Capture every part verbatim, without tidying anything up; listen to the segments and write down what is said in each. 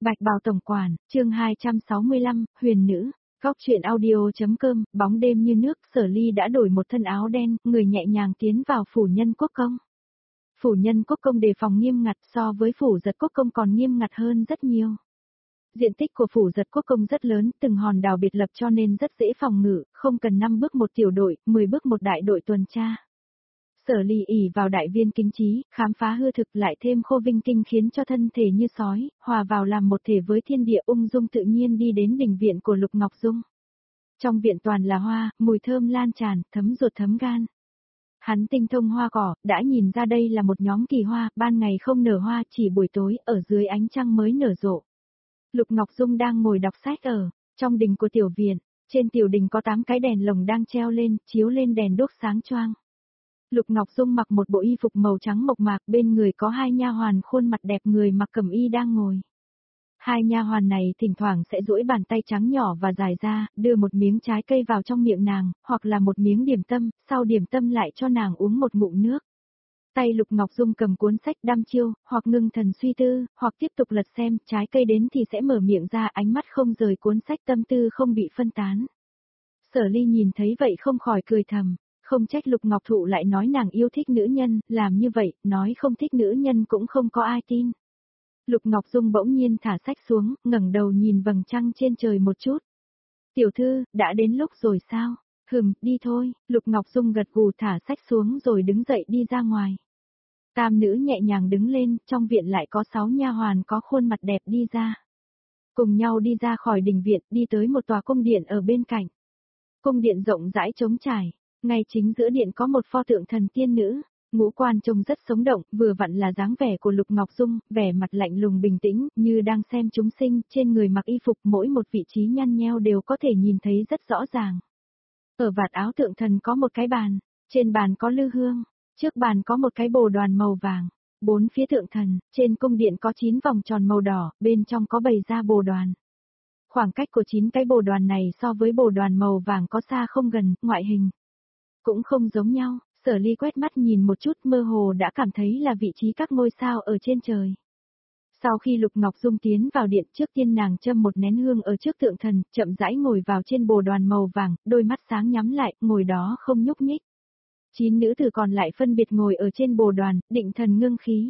Bạch Bào Tổng Quản, chương hai trăm sáu mươi lăm, Huyền Nữ, Góc truyện audio.com, bóng đêm như nước, Sở Ly đã đổi một thân áo đen, người nhẹ nhàng tiến vào phủ Nhân Quốc Công. Phủ Nhân Quốc Công đề phòng nghiêm ngặt, so với phủ Giật Quốc Công còn nghiêm ngặt hơn rất nhiều. Diện tích của phủ Giật Quốc Công rất lớn, từng hòn đảo biệt lập cho nên rất dễ phòng ngự, không cần năm bước một tiểu đội, mười bước một đại đội tuần tra. Sở Ly ỷ vào đại viên kinh trí, khám phá hư thực lại thêm khô vinh kinh khiến cho thân thể như sói, hòa vào làm một thể với thiên địa, ung dung tự nhiên đi đến đình viện của Lục Ngọc Dung. Trong viện toàn là hoa, mùi thơm lan tràn, thấm ruột thấm gan. Hắn tinh thông hoa cỏ, đã nhìn ra đây là một nhóm kỳ hoa, ban ngày không nở hoa, chỉ buổi tối, ở dưới ánh trăng mới nở rộ. Lục Ngọc Dung đang ngồi đọc sách ở trong đình của tiểu viện, trên tiểu đình có tám cái đèn lồng đang treo lên, chiếu lên đèn đuốc sáng choang. Lục Ngọc Dung mặc một bộ y phục màu trắng mộc mạc, bên người có hai nha hoàn khuôn mặt đẹp, người mặc cẩm y đang ngồi. Hai nha hoàn này thỉnh thoảng sẽ duỗi bàn tay trắng nhỏ và dài ra, đưa một miếng trái cây vào trong miệng nàng, hoặc là một miếng điểm tâm, sau điểm tâm lại cho nàng uống một ngụm nước. Tay Lục Ngọc Dung cầm cuốn sách đăm chiêu, hoặc ngưng thần suy tư, hoặc tiếp tục lật xem, trái cây đến thì sẽ mở miệng ra, ánh mắt không rời cuốn sách, tâm tư không bị phân tán. Sở Ly nhìn thấy vậy không khỏi cười thầm. Không trách Lục Ngọc Thụ lại nói nàng yêu thích nữ nhân, làm như vậy, nói không thích nữ nhân cũng không có ai tin. Lục Ngọc Dung bỗng nhiên thả sách xuống, ngẩng đầu nhìn vầng trăng trên trời một chút. Tiểu thư, đã đến lúc rồi sao? Hừm, đi thôi. Lục Ngọc Dung gật gù thả sách xuống rồi đứng dậy đi ra ngoài. Tam nữ nhẹ nhàng đứng lên, trong viện lại có sáu nha hoàn có khuôn mặt đẹp đi ra. Cùng nhau đi ra khỏi đình viện, đi tới một tòa cung điện ở bên cạnh. Cung điện rộng rãi trống trải. Ngay chính giữa điện có một pho tượng thần tiên nữ, ngũ quan trông rất sống động, vừa vặn là dáng vẻ của Lục Ngọc Dung, vẻ mặt lạnh lùng bình tĩnh, như đang xem chúng sinh, trên người mặc y phục mỗi một vị trí nhăn nheo đều có thể nhìn thấy rất rõ ràng. Ở vạt áo tượng thần có một cái bàn, trên bàn có lư hương, trước bàn có một cái bồ đoàn màu vàng, bốn phía tượng thần, trên cung điện có chín vòng tròn màu đỏ, bên trong có bày ra bồ đoàn. Khoảng cách của chín cái bồ đoàn này so với bồ đoàn màu vàng có xa không gần, ngoại hình cũng không giống nhau. Sở Ly quét mắt nhìn một chút, mơ hồ đã cảm thấy là vị trí các ngôi sao ở trên trời. Sau khi Lục Ngọc Dung tiến vào điện, trước tiên nàng châm một nén hương ở trước tượng thần, chậm rãi ngồi vào trên bồ đoàn màu vàng, đôi mắt sáng nhắm lại, ngồi đó không nhúc nhích. Chín nữ tử còn lại phân biệt ngồi ở trên bồ đoàn, định thần ngưng khí.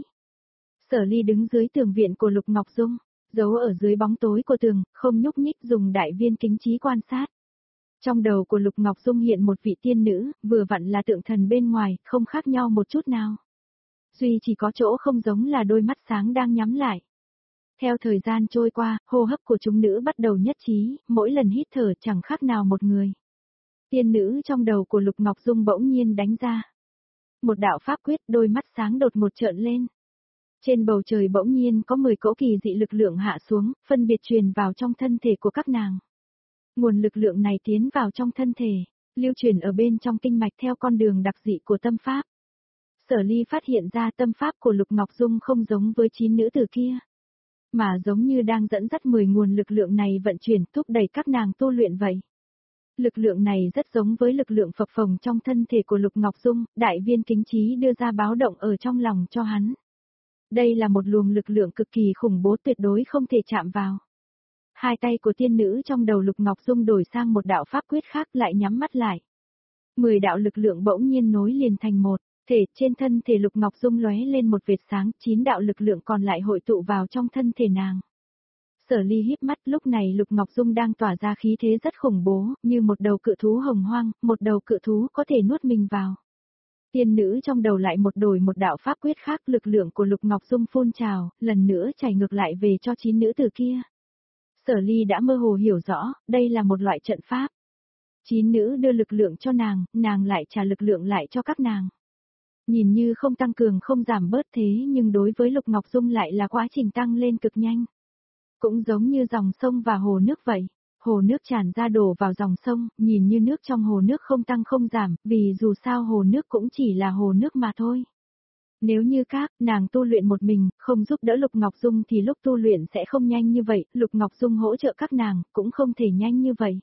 Sở Ly đứng dưới tường viện của Lục Ngọc Dung, giấu ở dưới bóng tối của tường, không nhúc nhích, dùng đại viên kính trí quan sát. Trong đầu của Lục Ngọc Dung hiện một vị tiên nữ, vừa vặn là tượng thần bên ngoài, không khác nhau một chút nào. Duy chỉ có chỗ không giống là đôi mắt sáng đang nhắm lại. Theo thời gian trôi qua, hô hấp của chúng nữ bắt đầu nhất trí, mỗi lần hít thở chẳng khác nào một người. Tiên nữ trong đầu của Lục Ngọc Dung bỗng nhiên đánh ra. Một đạo pháp quyết, đôi mắt sáng đột một trợn lên. Trên bầu trời bỗng nhiên có mười cỗ kỳ dị lực lượng hạ xuống, phân biệt truyền vào trong thân thể của các nàng. Nguồn lực lượng này tiến vào trong thân thể, lưu truyền ở bên trong kinh mạch theo con đường đặc dị của tâm pháp. Sở Ly phát hiện ra tâm pháp của Lục Ngọc Dung không giống với chín nữ tử kia, mà giống như đang dẫn dắt mười nguồn lực lượng này vận chuyển, thúc đẩy các nàng tu luyện vậy. Lực lượng này rất giống với lực lượng phập phồng trong thân thể của Lục Ngọc Dung, đại viên kính trí đưa ra báo động ở trong lòng cho hắn. Đây là một luồng lực lượng cực kỳ khủng bố, tuyệt đối không thể chạm vào. Hai tay của tiên nữ trong đầu Lục Ngọc Dung đổi sang một đạo pháp quyết khác, lại nhắm mắt lại. Mười đạo lực lượng bỗng nhiên nối liền thành một thể, trên thân thể Lục Ngọc Dung lóe lên một vệt sáng, chín đạo lực lượng còn lại hội tụ vào trong thân thể nàng. Sở Ly híp mắt, lúc này Lục Ngọc Dung đang tỏa ra khí thế rất khủng bố, như một đầu cự thú hồng hoang, một đầu cự thú có thể nuốt mình vào. Tiên nữ trong đầu lại một đổi một đạo pháp quyết khác, lực lượng của Lục Ngọc Dung phun trào, lần nữa chảy ngược lại về cho chín nữ tử kia. Sở Ly đã mơ hồ hiểu rõ, đây là một loại trận pháp. Chín nữ đưa lực lượng cho nàng, nàng lại trả lực lượng lại cho các nàng. Nhìn như không tăng cường không giảm bớt thế nhưng đối với Lục Ngọc Dung lại là quá trình tăng lên cực nhanh. Cũng giống như dòng sông và hồ nước vậy. Hồ nước tràn ra đổ vào dòng sông, nhìn như nước trong hồ nước không tăng không giảm, vì dù sao hồ nước cũng chỉ là hồ nước mà thôi. Nếu như các nàng tu luyện một mình, không giúp đỡ Lục Ngọc Dung thì lúc tu luyện sẽ không nhanh như vậy, Lục Ngọc Dung hỗ trợ các nàng, cũng không thể nhanh như vậy.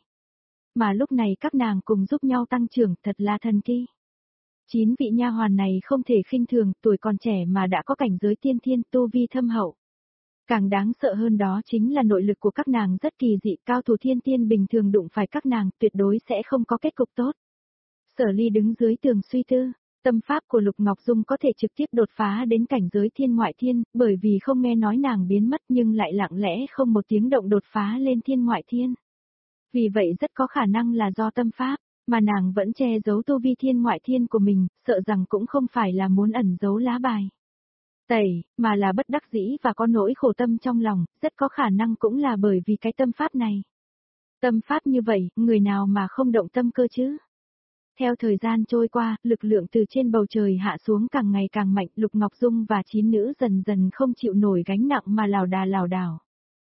Mà lúc này các nàng cùng giúp nhau tăng trưởng, thật là thần kỳ. Chín vị nha hoàn này không thể khinh thường, tuổi còn trẻ mà đã có cảnh giới tiên thiên, tu vi thâm hậu. Càng đáng sợ hơn đó chính là nội lực của các nàng rất kỳ dị, cao thủ thiên tiên bình thường đụng phải các nàng tuyệt đối sẽ không có kết cục tốt. Sở Ly đứng dưới tường suy tư, tâm pháp của Lục Ngọc Dung có thể trực tiếp đột phá đến cảnh giới thiên ngoại thiên, bởi vì không nghe nói nàng biến mất nhưng lại lặng lẽ không một tiếng động đột phá lên thiên ngoại thiên. Vì vậy rất có khả năng là do tâm pháp, mà nàng vẫn che giấu tu vi thiên ngoại thiên của mình, sợ rằng cũng không phải là muốn ẩn giấu lá bài tẩy, mà là bất đắc dĩ và có nỗi khổ tâm trong lòng, rất có khả năng cũng là bởi vì cái tâm pháp này. Tâm pháp như vậy, người nào mà không động tâm cơ chứ? Theo thời gian trôi qua, lực lượng từ trên bầu trời hạ xuống càng ngày càng mạnh, Lục Ngọc Dung và chín nữ dần dần không chịu nổi gánh nặng mà lảo đà lảo đảo.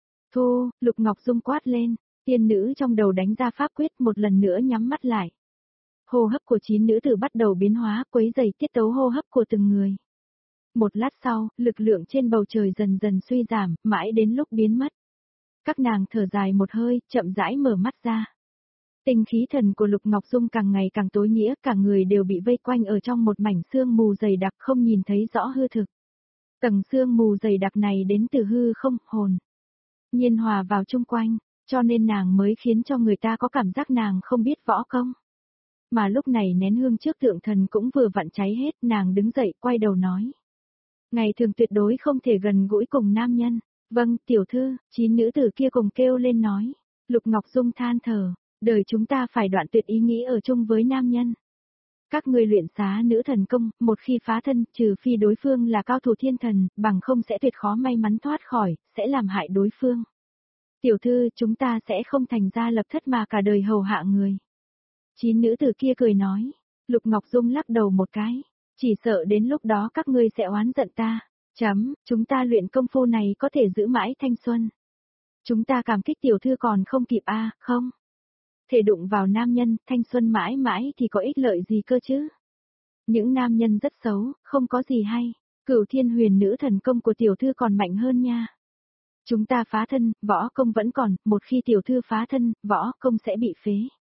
Thu, Lục Ngọc Dung quát lên, tiên nữ trong đầu đánh ra pháp quyết một lần nữa nhắm mắt lại. Hô hấp của chín nữ tử bắt đầu biến hóa, quấy rầy tiết tấu hô hấp của từng người. Một lát sau, lực lượng trên bầu trời dần dần suy giảm, mãi đến lúc biến mất. Các nàng thở dài một hơi, chậm rãi mở mắt ra. Tinh khí thần của Lục Ngọc Dung càng ngày càng tối nghĩa, cả người đều bị vây quanh ở trong một mảnh sương mù dày đặc không nhìn thấy rõ hư thực. Tầng sương mù dày đặc này đến từ hư không, hồn. Nhiên hòa vào chung quanh, cho nên nàng mới khiến cho người ta có cảm giác nàng không biết võ công. Mà lúc này nén hương trước tượng thần cũng vừa vặn cháy hết, nàng đứng dậy quay đầu nói. Ngày thường tuyệt đối không thể gần gũi cùng nam nhân. Vâng, tiểu thư, chín nữ tử kia cùng kêu lên nói. Lục Ngọc Dung than thở, đời chúng ta phải đoạn tuyệt ý nghĩ ở chung với nam nhân. Các ngươi luyện xá nữ thần công, một khi phá thân, trừ phi đối phương là cao thủ thiên thần, bằng không sẽ tuyệt khó may mắn thoát khỏi, sẽ làm hại đối phương. Tiểu thư, chúng ta sẽ không thành ra lập thất mà cả đời hầu hạ người. Chín nữ tử kia cười nói. Lục Ngọc Dung lắc đầu một cái. Chỉ sợ đến lúc đó các ngươi sẽ oán giận ta. Chấm, chúng ta luyện công phu này có thể giữ mãi thanh xuân. Chúng ta cảm kích tiểu thư còn không kịp a à, không? Thể đụng vào nam nhân, thanh xuân mãi mãi thì có ích lợi gì cơ chứ? Những nam nhân rất xấu, không có gì hay. Cửu thiên huyền nữ thần công của tiểu thư còn mạnh hơn nha. Chúng ta phá thân, võ công vẫn còn, một khi tiểu thư phá thân, võ công sẽ bị phế.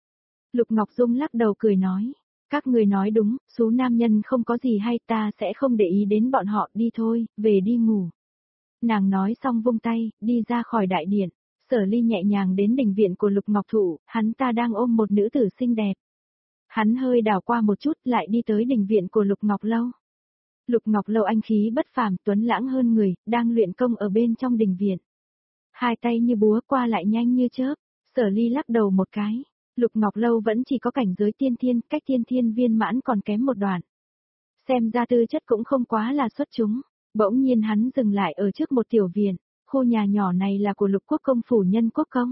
Lục Ngọc Dung lắc đầu cười nói. Các người nói đúng, số nam nhân không có gì hay, ta sẽ không để ý đến bọn họ, đi thôi, về đi ngủ. Nàng nói xong vung tay, đi ra khỏi đại điện. Sở Ly nhẹ nhàng đến đình viện của Lục Ngọc Thụ, hắn ta đang ôm một nữ tử xinh đẹp. Hắn hơi đảo qua một chút lại đi tới đình viện của Lục Ngọc Lâu. Lục Ngọc Lâu anh khí bất phàm, tuấn lãng hơn người, đang luyện công ở bên trong đình viện. Hai tay như búa qua lại nhanh như chớp, Sở Ly lắc đầu một cái. Lục Ngọc Lâu vẫn chỉ có cảnh giới tiên thiên, cách tiên thiên viên mãn còn kém một đoạn. Xem ra tư chất cũng không quá là xuất chúng. Bỗng nhiên hắn dừng lại ở trước một tiểu viện, khu nhà nhỏ này là của Lục Quốc công phủ Nhân Quốc công.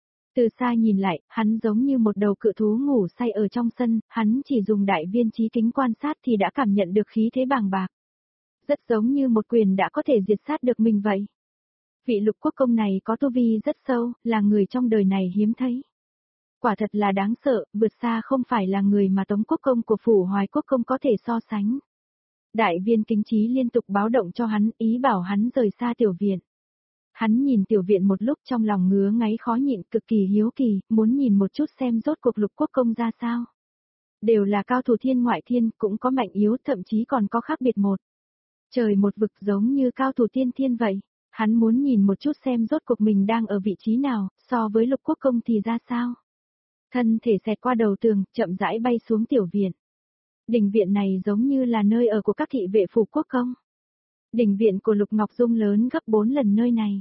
Từ xa nhìn lại, hắn giống như một đầu cự thú ngủ say ở trong sân, hắn chỉ dùng đại viên trí kính quan sát thì đã cảm nhận được khí thế bàng bạc. Rất giống như một quyền đã có thể diệt sát được mình vậy. Vị Lục Quốc công này có tu vi rất sâu, là người trong đời này hiếm thấy. Quả thật là đáng sợ, vượt xa không phải là người mà Tống Quốc công của phủ Hoài Quốc công có thể so sánh. Đại viên kính trí liên tục báo động cho hắn, ý bảo hắn rời xa tiểu viện. Hắn nhìn tiểu viện một lúc trong lòng ngứa ngáy khó nhịn, cực kỳ hiếu kỳ, muốn nhìn một chút xem rốt cuộc Lục Quốc công ra sao. Đều là cao thủ thiên ngoại thiên, cũng có mạnh yếu, thậm chí còn có khác biệt một. Trời một vực giống như cao thủ tiên thiên vậy. Hắn muốn nhìn một chút xem rốt cuộc mình đang ở vị trí nào, so với Lục Quốc công thì ra sao. Thân thể xẹt qua đầu tường, chậm rãi bay xuống tiểu viện. Đình viện này giống như là nơi ở của các thị vệ phủ quốc công. Đình viện của Lục Ngọc Dung lớn gấp bốn lần nơi này.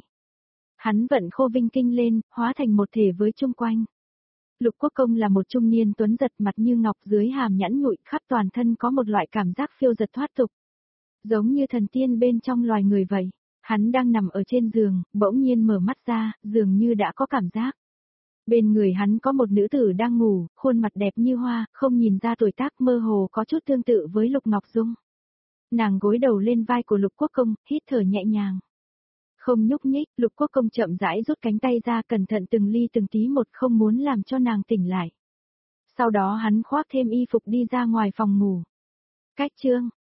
Hắn vận khô vinh kinh lên, hóa thành một thể với chung quanh. Lục Quốc công là một trung niên tuấn giật, mặt như ngọc, dưới hàm nhẵn nhụi, khắp toàn thân có một loại cảm giác phiêu dật thoát tục. Giống như thần tiên bên trong loài người vậy. Hắn đang nằm ở trên giường, bỗng nhiên mở mắt ra, dường như đã có cảm giác. Bên người hắn có một nữ tử đang ngủ, khuôn mặt đẹp như hoa, không nhìn ra tuổi tác, mơ hồ có chút tương tự với Lục Ngọc Dung. Nàng gối đầu lên vai của Lục Quốc công, hít thở nhẹ nhàng. Không nhúc nhích, Lục Quốc công chậm rãi rút cánh tay ra, cẩn thận từng ly từng tí một, không muốn làm cho nàng tỉnh lại. Sau đó hắn khoác thêm y phục đi ra ngoài phòng ngủ. Cách chương